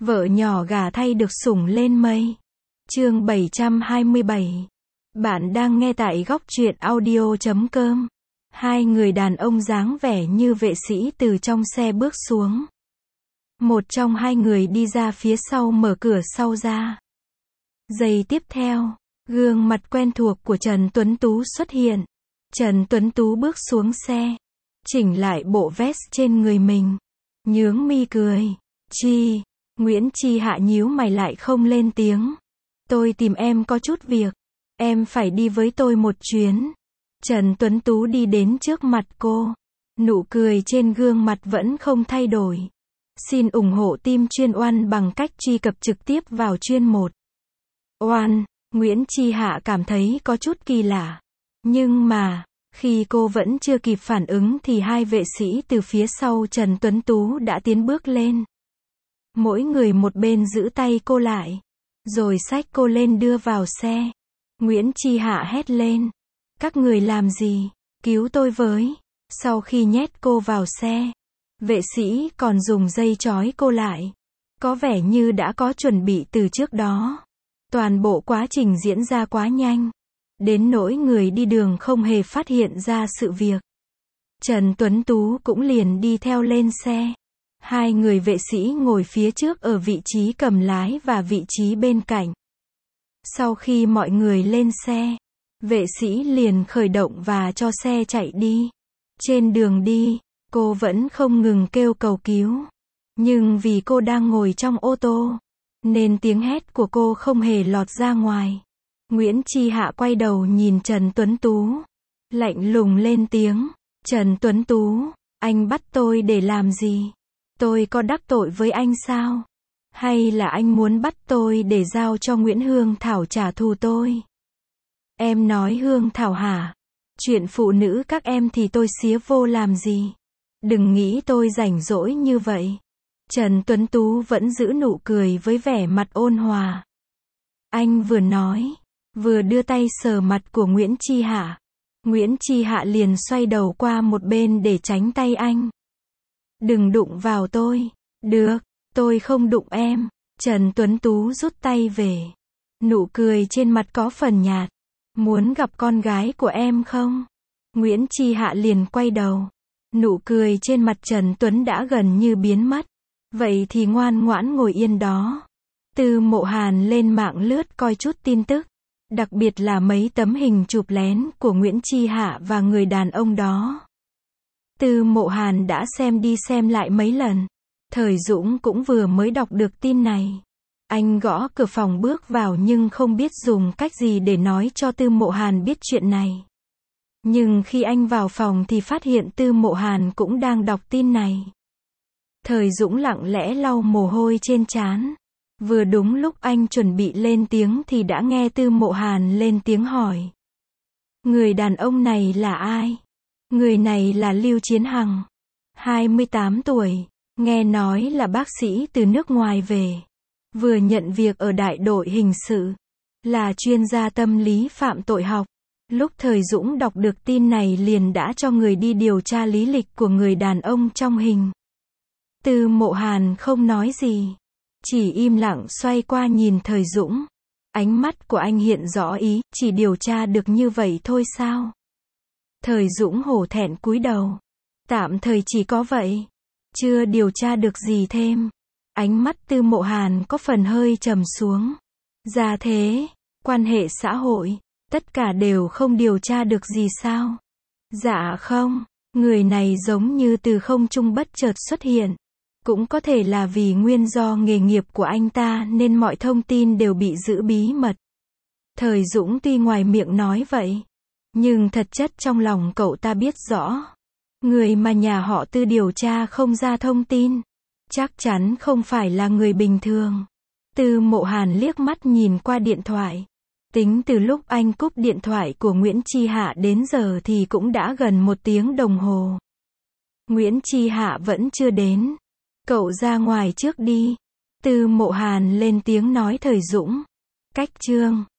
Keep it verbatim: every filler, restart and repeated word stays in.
Vợ nhỏ gả thay được sủng lên mây. Chương bảy trăm hai mươi bảy. Bạn đang nghe tại góc truyện audio chấm com. Hai người đàn ông dáng vẻ như vệ sĩ từ trong xe bước xuống. Một trong hai người đi ra phía sau mở cửa sau ra. Giây tiếp theo, gương mặt quen thuộc của Trần Tuấn Tú xuất hiện. Trần Tuấn Tú bước xuống xe, chỉnh lại bộ vest trên người mình, nhướng mi cười. Chi, Nguyễn Chi Hạ nhíu mày lại không lên tiếng. Tôi tìm em có chút việc, em phải đi với tôi một chuyến. Trần Tuấn Tú đi đến trước mặt cô, nụ cười trên gương mặt vẫn không thay đổi. Xin ủng hộ team chuyên oan bằng cách truy cập trực tiếp vào chuyên một. Oan, Nguyễn Chi Hạ cảm thấy có chút kỳ lạ. Nhưng mà, khi cô vẫn chưa kịp phản ứng thì hai vệ sĩ từ phía sau Trần Tuấn Tú đã tiến bước lên. Mỗi người một bên giữ tay cô lại, rồi xách cô lên đưa vào xe. Nguyễn Chi Hạ hét lên. Các người làm gì? Cứu tôi với. Sau khi nhét cô vào xe, vệ sĩ còn dùng dây trói cô lại. Có vẻ như đã có chuẩn bị từ trước đó. Toàn bộ quá trình diễn ra quá nhanh, đến nỗi người đi đường không hề phát hiện ra sự việc. Trần Tuấn Tú cũng liền đi theo lên xe. Hai người vệ sĩ ngồi phía trước ở vị trí cầm lái và vị trí bên cạnh. Sau khi mọi người lên xe, vệ sĩ liền khởi động và cho xe chạy đi. Trên đường đi, cô vẫn không ngừng kêu cầu cứu. Nhưng vì cô đang ngồi trong ô tô, nên tiếng hét của cô không hề lọt ra ngoài. Nguyễn Chi Hạ quay đầu nhìn Trần Tuấn Tú, lạnh lùng lên tiếng. Trần Tuấn Tú, anh bắt tôi để làm gì? Tôi có đắc tội với anh sao? Hay là anh muốn bắt tôi để giao cho Nguyễn Hương Thảo trả thù tôi? Em nói Hương Thảo hả? Chuyện phụ nữ các em thì tôi xía vô làm gì? Đừng nghĩ tôi rảnh rỗi như vậy. Trần Tuấn Tú vẫn giữ nụ cười với vẻ mặt ôn hòa. Anh vừa nói, vừa đưa tay sờ mặt của Nguyễn Chi Hạ. Nguyễn Chi Hạ liền xoay đầu qua một bên để tránh tay anh. Đừng đụng vào tôi. Được, tôi không đụng em. Trần Tuấn Tú rút tay về. Nụ cười trên mặt có phần nhạt. Muốn gặp con gái của em không? Nguyễn Chi Hạ liền quay đầu. Nụ cười trên mặt Trần Tuấn đã gần như biến mất. Vậy thì ngoan ngoãn ngồi yên đó. Tư Mộ Hàn lên mạng lướt coi chút tin tức. Đặc biệt là mấy tấm hình chụp lén của Nguyễn Chi Hạ và người đàn ông đó. Tư Mộ Hàn đã xem đi xem lại mấy lần. Thời Dũng cũng vừa mới đọc được tin này. Anh gõ cửa phòng bước vào nhưng không biết dùng cách gì để nói cho Tư Mộ Hàn biết chuyện này. Nhưng khi anh vào phòng thì phát hiện Tư Mộ Hàn cũng đang đọc tin này. Thời Dũng lặng lẽ lau mồ hôi trên trán. Vừa đúng lúc anh chuẩn bị lên tiếng thì đã nghe Tư Mộ Hàn lên tiếng hỏi. Người đàn ông này là ai? Người này là Lưu Chiến Hằng, hai mươi tám tuổi, nghe nói là bác sĩ từ nước ngoài về. Vừa nhận việc ở đại đội hình sự, là chuyên gia tâm lý phạm tội học. Lúc Thời Dũng đọc được tin này liền đã cho người đi điều tra lý lịch của người đàn ông trong hình. Tư Mộ Hàn không nói gì, chỉ im lặng xoay qua nhìn Thời Dũng. Ánh mắt của anh hiện rõ ý, chỉ điều tra được như vậy thôi sao? Thời Dũng hổ thẹn cúi đầu. Tạm thời chỉ có vậy. Chưa điều tra được gì thêm. Ánh mắt Tư Mộ Hàn có phần hơi trầm xuống. Ra thế, quan hệ xã hội, tất cả đều không điều tra được gì sao? Dạ không, người này giống như từ không trung bất chợt xuất hiện. Cũng có thể là vì nguyên do nghề nghiệp của anh ta nên mọi thông tin đều bị giữ bí mật. Thời Dũng tuy ngoài miệng nói vậy, nhưng thật chất trong lòng cậu ta biết rõ. Người mà nhà họ Tư điều tra không ra thông tin, chắc chắn không phải là người bình thường. Tư Mộ Hàn liếc mắt nhìn qua điện thoại. Tính từ lúc anh cúp điện thoại của Nguyễn Chi Hạ đến giờ thì cũng đã gần một tiếng đồng hồ. Nguyễn Chi Hạ vẫn chưa đến. Cậu ra ngoài trước đi. Tư Mộ Hàn lên tiếng nói Thời Dũng. Cách Trương.